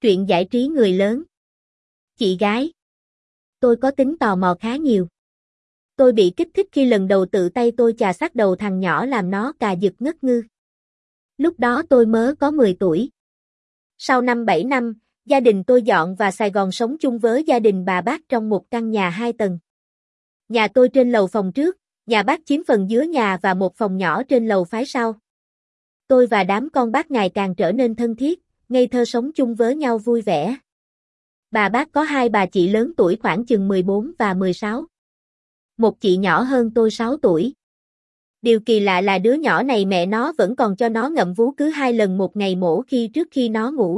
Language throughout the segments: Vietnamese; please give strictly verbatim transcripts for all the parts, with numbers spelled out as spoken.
Truyện giải trí người lớn. Chị gái. Tôi có tính tò mò khá nhiều. Tôi bị kích thích khi lần đầu tự tay tôi chà sát đầu thằng nhỏ làm nó cà giật ngất ngư. Lúc đó tôi mới có mười tuổi. Sau năm bảy năm, gia đình tôi dọn vào Sài Gòn sống chung với gia đình bà bác trong một căn nhà hai tầng. Nhà tôi trên lầu phòng trước, nhà bác chiếm phần dưới nhà và một phòng nhỏ trên lầu phái sau. Tôi và đám con bác ngày càng trở nên thân thiết, ngây thơ sống chung với nhau vui vẻ. Bà bác có hai bà chị lớn tuổi khoảng chừng mười bốn và mười sáu. Một chị nhỏ hơn tôi sáu tuổi. Điều kỳ lạ là đứa nhỏ này mẹ nó vẫn còn cho nó ngậm vú cứ hai lần một ngày mổ khi trước khi nó ngủ.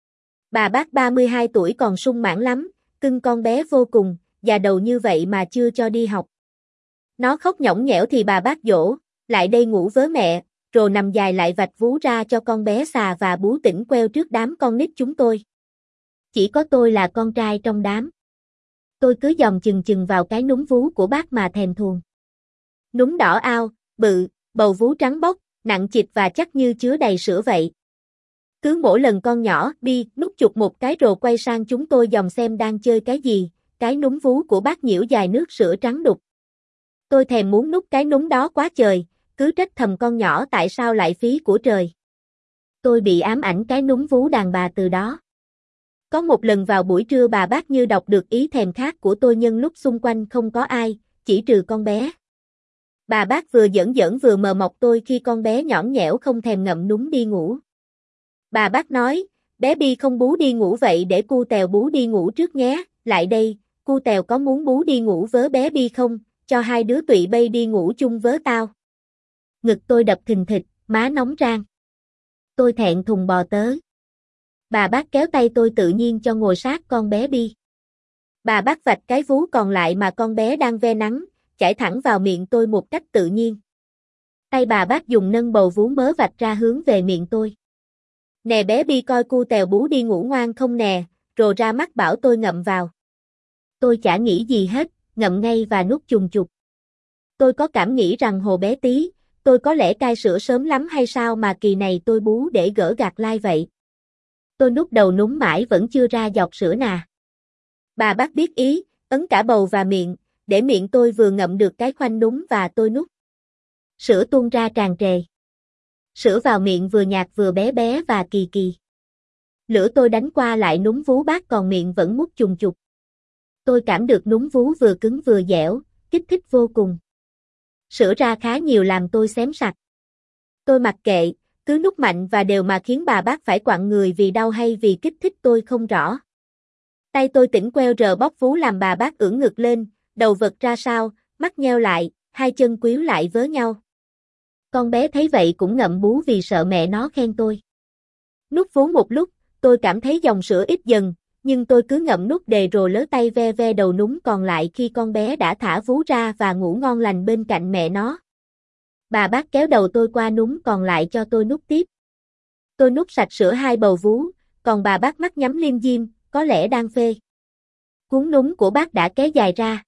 Bà bác ba mươi hai tuổi còn sung mãn lắm, cưng con bé vô cùng, già đầu như vậy mà chưa cho đi học. Nó khóc nhõng nhẽo thì bà bác dỗ, lại đây ngủ với mẹ, rồi nằm dài lại vạch vú ra cho con bé xà và bú tỉnh queo trước đám con nít chúng tôi. Chỉ có tôi là con trai trong đám. Tôi cứ dòm chừng chừng vào cái núm vú của bác mà thèm thuồng. Núm đỏ ao, bự, bầu vú trắng bóc, nặng chịch và chắc như chứa đầy sữa vậy. Cứ mỗi lần con nhỏ đi nút chụp một cái rồi quay sang chúng tôi dòm xem đang chơi cái gì, cái núm vú của bác nhiễu dài nước sữa trắng đục. Tôi thèm muốn nút cái núm đó quá trời, cứ trách thầm con nhỏ tại sao lại phí của trời. Tôi bị ám ảnh cái núm vú đàn bà từ đó. Có một lần vào buổi trưa bà bác như đọc được ý thèm khát của tôi nhân lúc xung quanh không có ai, chỉ trừ con bé. Bà bác vừa giỡn giỡn vừa mờ mọc tôi khi con bé nhõng nhẽo không thèm ngậm núm đi ngủ. Bà bác nói, bé Bi không bú đi ngủ vậy để cu Tèo bú đi ngủ trước nhé, lại đây, cu Tèo có muốn bú đi ngủ với bé Bi không, cho hai đứa tụi bay đi ngủ chung với tao. Ngực tôi đập thình thịch, má nóng rang. Tôi thẹn thùng bò tới. Bà bác kéo tay tôi tự nhiên cho ngồi sát con bé Bi. Bà bác vạch cái vú còn lại mà con bé đang ve nắng, chảy thẳng vào miệng tôi một cách tự nhiên. Tay bà bác dùng nâng bầu vú mớ vạch ra hướng về miệng tôi. Nè bé Bi coi cu Tèo bú đi ngủ ngoan không nè, rồi ra mắt bảo tôi ngậm vào. Tôi chả nghĩ gì hết, ngậm ngay và nuốt chùng chục. Tôi có cảm nghĩ rằng hồ bé tí, tôi có lẽ cai sữa sớm lắm hay sao mà kỳ này tôi bú để gỡ gạc lai vậy. Tôi nuốt đầu núm mãi vẫn chưa ra giọt sữa nà. Bà bác biết ý, ấn cả bầu và miệng, để miệng tôi vừa ngậm được cái khoanh núm và tôi nuốt. Sữa tuôn ra tràn trề. Sữa vào miệng vừa nhạt vừa bé bé và kỳ kỳ. Lửa tôi đánh qua lại núm vú bác còn miệng vẫn mút chùng chục. Tôi cảm được núm vú vừa cứng vừa dẻo, kích thích vô cùng. Sữa ra khá nhiều làm tôi xém sặc. Tôi mặc kệ, cứ nút mạnh và đều mà khiến bà bác phải quặn người vì đau hay vì kích thích tôi không rõ. Tay tôi tỉnh queo rờ bóp vú làm bà bác ưỡn ngực lên, đầu vật ra sau, mắt nheo lại, hai chân quýu lại với nhau. Con bé thấy vậy cũng ngậm bú vì sợ mẹ nó khen tôi. Nút vú một lúc, tôi cảm thấy dòng sữa ít dần, nhưng tôi cứ ngậm nút đề rồi lớ tay ve ve đầu núm còn lại khi con bé đã thả vú ra và ngủ ngon lành bên cạnh mẹ nó. Bà bác kéo đầu tôi qua núm còn lại cho tôi nút tiếp. Tôi nút sạch sữa hai bầu vú, còn bà bác mắt nhắm liêm diêm, có lẽ đang phê. Cuốn núm của bác đã kéo dài ra.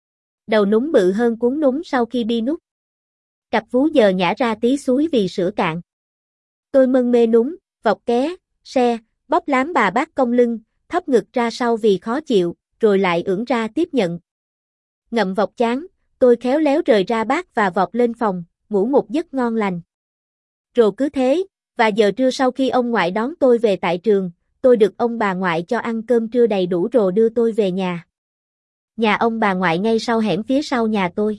Đầu núm bự hơn cuốn núm sau khi Bi nút. Cặp vú giờ nhả ra tí suối vì sữa cạn. Tôi mân mê núm, vọc ké, xe, bóp lám bà bác cong lưng, thấp ngực ra sau vì khó chịu, rồi lại ưỡn ra tiếp nhận. Ngậm vọc chán, tôi khéo léo rời ra bác và vọt lên phòng, ngủ một giấc ngon lành. Rồi cứ thế, và giờ trưa sau khi ông ngoại đón tôi về tại trường, tôi được ông bà ngoại cho ăn cơm trưa đầy đủ rồi đưa tôi về nhà. Nhà ông bà ngoại ngay sau hẻm phía sau nhà tôi.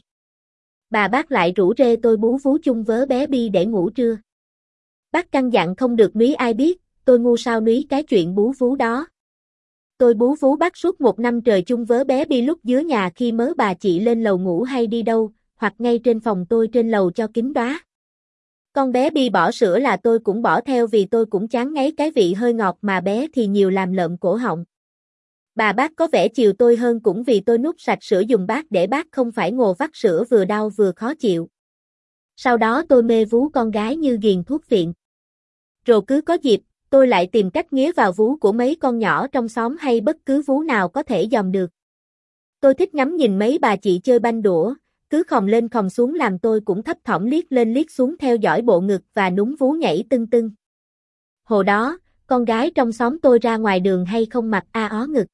Bà bác lại rủ rê tôi bú vú chung với bé Bi để ngủ trưa. Bác căn dặn không được núi ai biết, tôi ngu sao núi cái chuyện bú vú đó. Tôi bú vú bác suốt một năm trời chung với bé Bi lúc dưới nhà khi mớ bà chị lên lầu ngủ hay đi đâu, hoặc ngay trên phòng tôi trên lầu cho kín đóa. Con bé Bi bỏ sữa là tôi cũng bỏ theo vì tôi cũng chán ngấy cái vị hơi ngọt mà bé thì nhiều làm lợm cổ họng. Bà bác có vẻ chiều tôi hơn cũng vì tôi nút sạch sữa dùng bát để bác không phải ngồi vắt sữa vừa đau vừa khó chịu. Sau đó tôi mê vú con gái như ghiền thuốc viện. Rồi cứ có dịp, tôi lại tìm cách nghía vào vú của mấy con nhỏ trong xóm hay bất cứ vú nào có thể dòm được. Tôi thích ngắm nhìn mấy bà chị chơi banh đũa, cứ khòng lên khòng xuống làm tôi cũng thấp thỏm liếc lên liếc xuống theo dõi bộ ngực và núm vú nhảy tưng tưng. Hồi đó, con gái trong xóm tôi ra ngoài đường hay không mặc a ó ngực.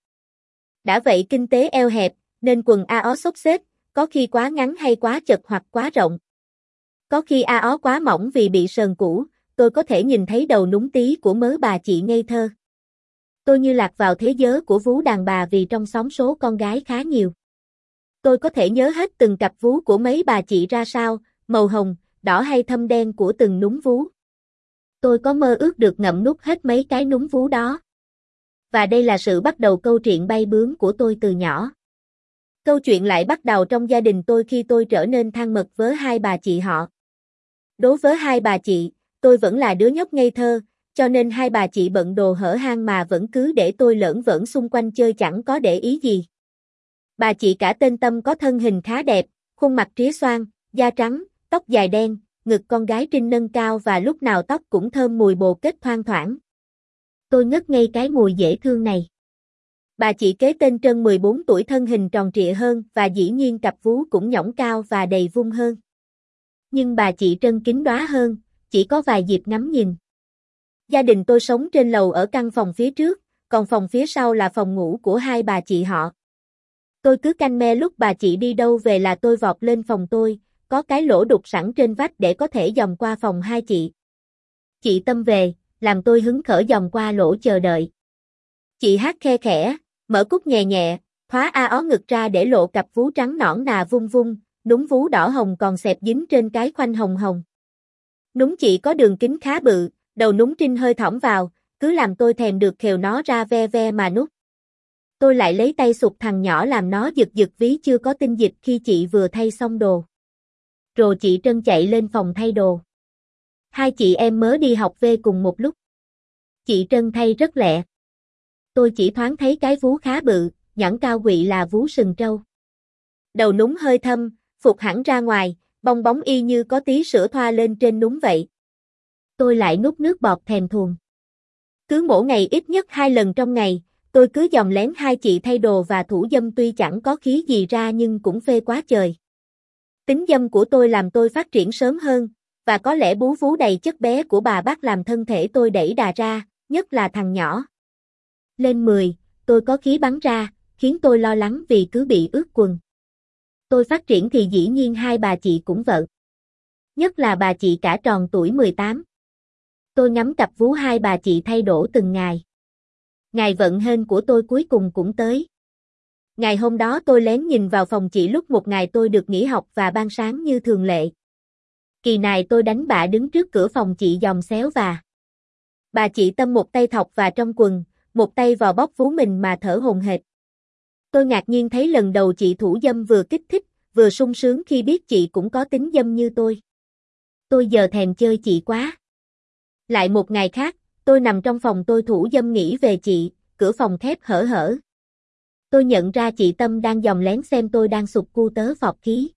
Đã vậy kinh tế eo hẹp, nên quần a ó xốc xếch, có khi quá ngắn hay quá chật hoặc quá rộng. Có khi a ó quá mỏng vì bị sờn cũ, tôi có thể nhìn thấy đầu núng tí của mớ bà chị ngây thơ. Tôi như lạc vào thế giới của vú đàn bà vì trong xóm số con gái khá nhiều. Tôi có thể nhớ hết từng cặp vú của mấy bà chị ra sao, màu hồng, đỏ hay thâm đen của từng núng vú. Tôi có mơ ước được ngậm nút hết mấy cái núng vú đó. Và đây là sự bắt đầu câu chuyện bay bướm của tôi từ nhỏ. Câu chuyện lại bắt đầu trong gia đình tôi khi tôi trở nên thân mật với hai bà chị họ. Đối với hai bà chị, tôi vẫn là đứa nhóc ngây thơ, cho nên hai bà chị bận đồ hở hang mà vẫn cứ để tôi lởn vởn xung quanh chơi chẳng có để ý gì. Bà chị cả tên Tâm có thân hình khá đẹp, khuôn mặt tría xoan, da trắng, tóc dài đen, ngực con gái Trinh nâng cao và lúc nào tóc cũng thơm mùi bồ kết thoang thoảng. Tôi ngất ngây cái mùi dễ thương này. Bà chị kế tên Trân mười bốn tuổi thân hình tròn trịa hơn và dĩ nhiên cặp vú cũng nhõng cao và đầy vung hơn. Nhưng bà chị Trân kín đóa hơn, chỉ có vài dịp ngắm nhìn. Gia đình tôi sống trên lầu ở căn phòng phía trước, còn phòng phía sau là phòng ngủ của hai bà chị họ. Tôi cứ canh me lúc bà chị đi đâu về là tôi vọt lên phòng tôi, có cái lỗ đục sẵn trên vách để có thể dòm qua phòng hai chị. Chị Tâm về, làm tôi hứng khởi dòm qua lỗ chờ đợi. Chị hát khe khẽ, mở cúc nhẹ nhẹ, thoá a ó ngực ra để lộ cặp vú trắng nõn nà vung vung, núng vú đỏ hồng còn xẹp dính trên cái khoanh hồng hồng. Núng chị có đường kính khá bự, đầu núng Trinh hơi thõng vào, cứ làm tôi thèm được khều nó ra ve ve mà nút. Tôi lại lấy tay sụt thằng nhỏ làm nó giật giật ví chưa có tinh dịch khi chị vừa thay xong đồ. Rồi chị Trân chạy lên phòng thay đồ. Hai chị em mới đi học về cùng một lúc. Chị Trân thay rất lẹ. Tôi chỉ thoáng thấy cái vú khá bự, nhẵn cao quỵ là vú sừng trâu. Đầu núng hơi thâm, phụt hẳn ra ngoài, bong bóng y như có tí sữa thoa lên trên núng vậy. Tôi lại nuốt nước bọt thèm thuồng. Cứ mỗi ngày ít nhất hai lần trong ngày, tôi cứ dòm lén hai chị thay đồ và thủ dâm tuy chẳng có khí gì ra nhưng cũng phê quá trời. Tính dâm của tôi làm tôi phát triển sớm hơn, và có lẽ bú vú đầy chất bé của bà bác làm thân thể tôi đẩy đà ra, nhất là thằng nhỏ. Lên mười, tôi có khí bắn ra, khiến tôi lo lắng vì cứ bị ướt quần. Tôi phát triển thì dĩ nhiên hai bà chị cũng vợ. Nhất là bà chị cả tròn tuổi mười tám. Tôi ngắm cặp vú hai bà chị thay đổ từng ngày. Ngày vận hên của tôi cuối cùng cũng tới. Ngày hôm đó tôi lén nhìn vào phòng chị lúc một ngày tôi được nghỉ học và ban sáng như thường lệ. Kỳ này tôi đánh bạ đứng trước cửa phòng chị dòm xéo và. Bà chị Tâm một tay thọc vào trong quần, một tay vào bóp vú mình mà thở hổn hển. Tôi ngạc nhiên thấy lần đầu chị thủ dâm vừa kích thích, vừa sung sướng khi biết chị cũng có tính dâm như tôi. Tôi giờ thèm chơi chị quá. Lại một ngày khác, tôi nằm trong phòng tôi thủ dâm nghĩ về chị, cửa phòng khép hở hở. Tôi nhận ra chị Tâm đang dòm lén xem tôi đang sụt cu tớ phọt khí.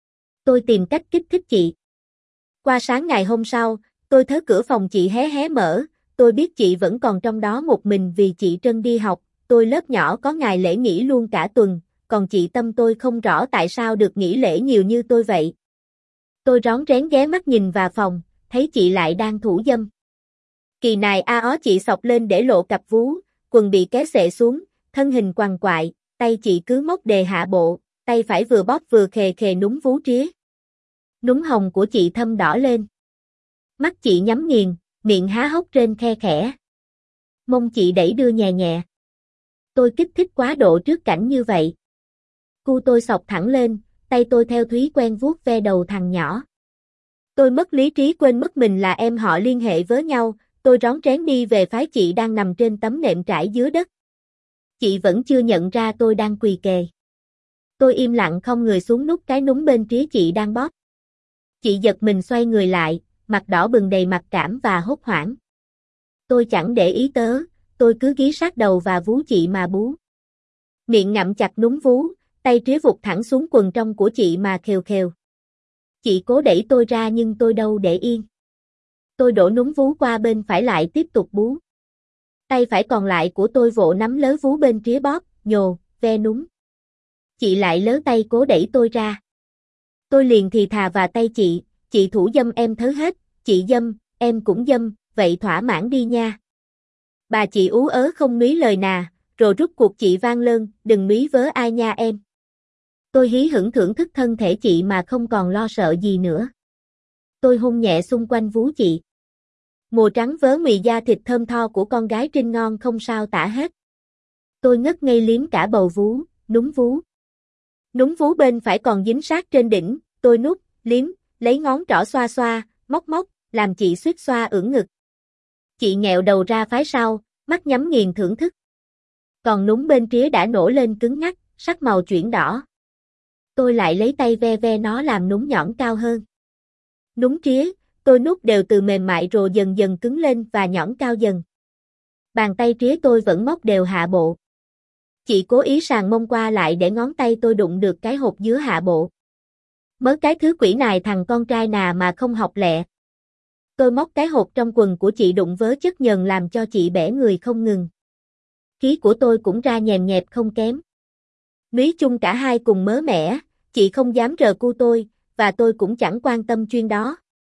Tôi tìm cách kích thích chị. Qua sáng ngày hôm sau, tôi thấy cửa phòng chị hé hé mở, tôi biết chị vẫn còn trong đó một mình vì chị Trân đi học, tôi lớp nhỏ có ngày lễ nghỉ luôn cả tuần, còn chị Tâm tôi không rõ tại sao được nghỉ lễ nhiều như tôi vậy. Tôi rón rén ghé mắt nhìn vào phòng, thấy chị lại đang thủ dâm. Kỳ này a ó chị xộc lên để lộ cặp vú, quần bị kéo xệ xuống, thân hình quằn quại, tay chị cứ móc đề hạ bộ, tay phải vừa bóp vừa khề khề núng vú tría. Núng hồng của chị thâm đỏ lên. Mắt chị nhắm nghiền, miệng há hốc trên khe khẽ. Mông chị đẩy đưa nhẹ nhẹ. Tôi kích thích quá độ trước cảnh như vậy. Cu tôi xộc thẳng lên, tay tôi theo thói quen vuốt ve đầu thằng nhỏ. Tôi mất lý trí quên mất mình là em họ liên hệ với nhau, tôi rón rén đi về phái chị đang nằm trên tấm nệm trải dưới đất. Chị vẫn chưa nhận ra tôi đang quỳ kề. Tôi im lặng không người xuống nút cái núng bên tría chị đang bóp. Chị giật mình xoay người lại, mặt đỏ bừng đầy mặc cảm và hốt hoảng. Tôi chẳng để ý tớ, tôi cứ ghí sát đầu và vú chị mà bú. Miệng ngậm chặt núng vú, tay tría vụt thẳng xuống quần trong của chị mà khều khều. Chị cố đẩy tôi ra nhưng tôi đâu để yên. Tôi đổ núng vú qua bên phải lại tiếp tục bú. Tay phải còn lại của tôi vỗ nắm lớ vú bên tría bóp, nhồ, ve núng. Chị lại lớ tay cố đẩy tôi ra. Tôi liền thì thà vào tay chị, chị thủ dâm em thớ hết, chị dâm, em cũng dâm, vậy thỏa mãn đi nha. Bà chị ú ớ không núi lời nà, rồi rút cuộc chị vang lên, đừng núi vớ ai nha em. Tôi hí hửng thưởng thức thân thể chị mà không còn lo sợ gì nữa. Tôi hôn nhẹ xung quanh vú chị. Mùa trắng vớ mì da thịt thơm tho của con gái trinh ngon không sao tả hết. Tôi ngất ngây liếm cả bầu vú, núm vú. Núm vú bên phải còn dính sát trên đỉnh, tôi nút, liếm, lấy ngón trỏ xoa xoa, móc móc, làm chị suýt xoa ưỡn ngực. Chị nghẹo đầu ra phái sau, mắt nhắm nghiền thưởng thức. Còn núm bên tría đã nổ lên cứng ngắc, sắc màu chuyển đỏ. Tôi lại lấy tay ve ve nó làm núm nhọn cao hơn. Núm tría, tôi nút đều từ mềm mại rồi dần dần cứng lên và nhõn cao dần. Bàn tay tría tôi vẫn móc đều hạ bộ. Chị cố ý sàng mông qua lại để ngón tay tôi đụng được cái hột dứa hạ bộ. Mớ cái thứ quỷ này thằng con trai nà mà không học lẹ. Tôi móc cái hột trong quần của chị đụng vớ chất nhờn làm cho chị bẻ người không ngừng. Ký của tôi cũng ra nhèm nhẹp không kém. Mí chung cả hai cùng mớ mẻ, chị không dám rờ cu tôi, và tôi cũng chẳng quan tâm chuyên đó.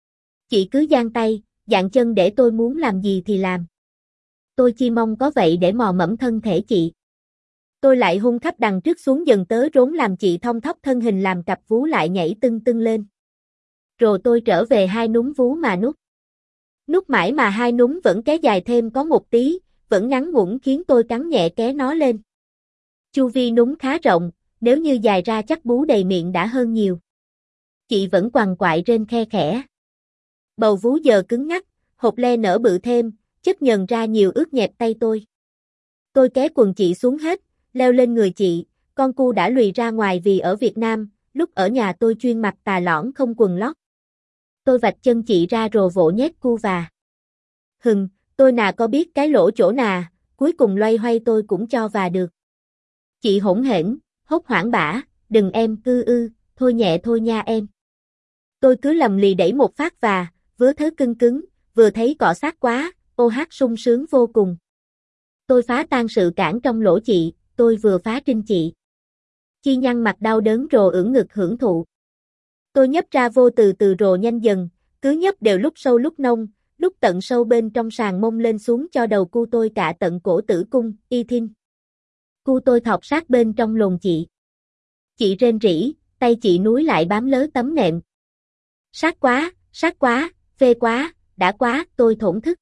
Chị cứ giang tay, dạng chân để tôi muốn làm gì thì làm. Tôi chỉ mong có vậy để mò mẫm thân thể chị. Tôi lại hung khắp đằng trước xuống dần tớ rốn làm chị thong thóp thân hình làm cặp vú lại nhảy tưng tưng lên. Rồi tôi trở về hai núm vú mà nút. Nút mãi mà hai núm vẫn kéo dài thêm có một tí, vẫn ngắn ngủn khiến tôi cắn nhẹ ké nó lên. Chu vi núm khá rộng, nếu như dài ra chắc bú đầy miệng đã hơn nhiều. Chị vẫn quằn quại rên khe khẽ. Bầu vú giờ cứng ngắc, hột le nở bự thêm, chất nhờn ra nhiều ướt nhẹp tay tôi. Tôi ké quần chị xuống hết, leo lên người chị, con cu đã lùi ra ngoài vì ở Việt Nam, lúc ở nhà tôi chuyên mặc tà lõn không quần lót. Tôi vạch chân chị ra rồi vỗ nhét cu và. Hừm, tôi nà có biết cái lỗ chỗ nà, cuối cùng loay hoay tôi cũng cho và được. Chị hỗn hển, hốt hoảng bả, đừng em cư ư, thôi nhẹ thôi nha em. Tôi cứ lầm lì đẩy một phát và, vớ thớ cưng cứng, vừa thấy cọ sát quá, ô hát sung sướng vô cùng. Tôi phá tan sự cản trong lỗ chị, tôi vừa phá trinh chị. Chi nhăn mặt đau đớn rồ ưỡn ngực hưởng thụ. Tôi nhấp ra vô từ từ rồ nhanh dần, cứ nhấp đều lúc sâu lúc nông, lúc tận sâu bên trong sàn mông lên xuống cho đầu cu tôi cả tận cổ tử cung, y thinh. Cu tôi thọc sát bên trong lồn chị. Chị rên rỉ, tay chị núi lại bám lớ tấm nệm. Sát quá, sát quá, phê quá, đã quá, tôi thổn thức.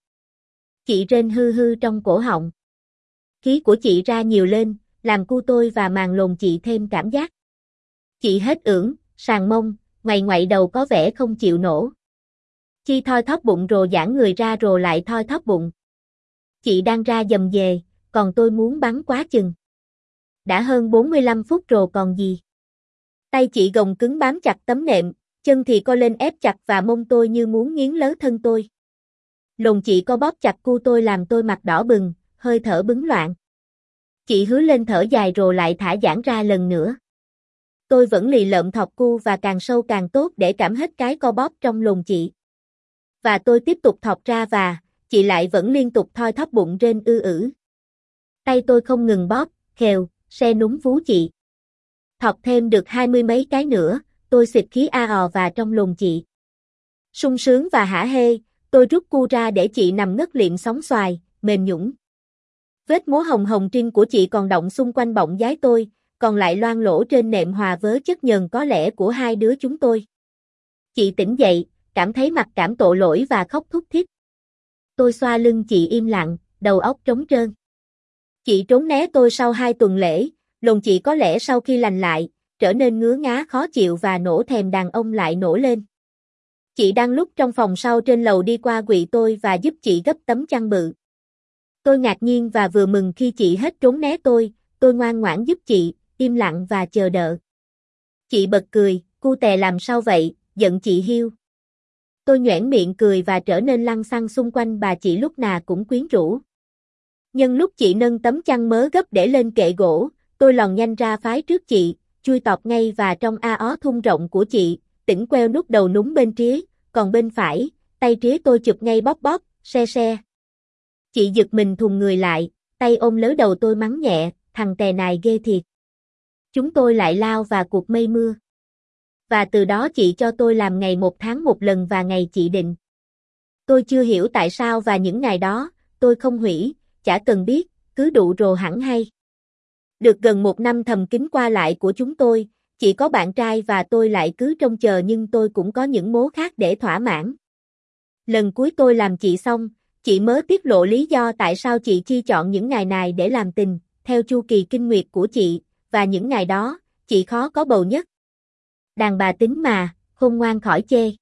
Chị rên hư hư trong cổ họng. Khí của chị ra nhiều lên, làm cu tôi và màng lồn chị thêm cảm giác. Chị hết ưỡn, sàn mông, ngoày ngoại đầu có vẻ không chịu nổ. Chi thoi thóp bụng rồi giãn người ra rồi lại thoi thóp bụng. Chị đang ra dầm về, còn tôi muốn bắn quá chừng. Đã hơn bốn mươi lăm phút rồi còn gì. Tay chị gồng cứng bám chặt tấm nệm, chân thì co lên ép chặt và mông tôi như muốn nghiến lớ thân tôi. Lồn chị co bóp chặt cu tôi làm tôi mặt đỏ bừng, hơi thở bứng loạn. Chị hứa lên thở dài rồi lại thả giãn ra lần nữa. Tôi vẫn lì lợm thọc cu và càng sâu càng tốt để cảm hết cái co bóp trong lồn chị. Và tôi tiếp tục thọc ra và, chị lại vẫn liên tục thoi thóp bụng rên ư ử. Tay tôi không ngừng bóp, khều, xe núm vú chị. Thọc thêm được hai mươi mấy cái nữa, tôi xịt khí a ò và trong lồn chị. Sung sướng và hả hê, tôi rút cu ra để chị nằm ngất liệm sóng xoài, mềm nhũn. Vết múa hồng hồng trinh của chị còn động xung quanh bọng giái tôi, còn lại loang lỗ trên nệm hòa vớ chất nhờn có lẽ của hai đứa chúng tôi. Chị tỉnh dậy, cảm thấy mặc cảm tội lỗi và khóc thút thít. Tôi xoa lưng chị im lặng, đầu óc trống trơn. Chị trốn né tôi sau hai tuần lễ, lồn chị có lẽ sau khi lành lại, trở nên ngứa ngá khó chịu và nổ thèm đàn ông lại nổi lên. Chị đang lúc trong phòng sau trên lầu đi qua quỵ tôi và giúp chị gấp tấm chăn bự. Tôi ngạc nhiên và vừa mừng khi chị hết trốn né tôi, tôi ngoan ngoãn giúp chị, im lặng và chờ đợi. Chị bật cười, cu tè làm sao vậy, giận chị hiu. Tôi nhoẻn miệng cười và trở nên lăng xăng xung quanh bà chị lúc nào cũng quyến rũ. Nhân lúc chị nâng tấm chăn mớ gấp để lên kệ gỗ, tôi lòn nhanh ra phái trước chị, chui tọt ngay và trong a ó thun rộng của chị, tỉnh queo nút đầu núm bên tría, còn bên phải, tay tría tôi chụp ngay bóp bóp, se se. Chị giật mình thùng người lại, tay ôm lớ đầu tôi mắng nhẹ, thằng tè này ghê thiệt. Chúng tôi lại lao vào cuộc mây mưa. Và từ đó chị cho tôi làm ngày một tháng một lần và ngày chị định. Tôi chưa hiểu tại sao và những ngày đó, tôi không hủy, chả cần biết, cứ đụ rồ hẳn hay. Được gần một năm thầm kín qua lại của chúng tôi, chị có bạn trai và tôi lại cứ trông chờ nhưng tôi cũng có những mố khác để thỏa mãn. Lần cuối tôi làm chị xong, chị mới tiết lộ lý do tại sao chị chi chọn những ngày này để làm tình, theo chu kỳ kinh nguyệt của chị, và những ngày đó, chị khó có bầu nhất. Đàn bà tính mà, khôn ngoan khỏi chê.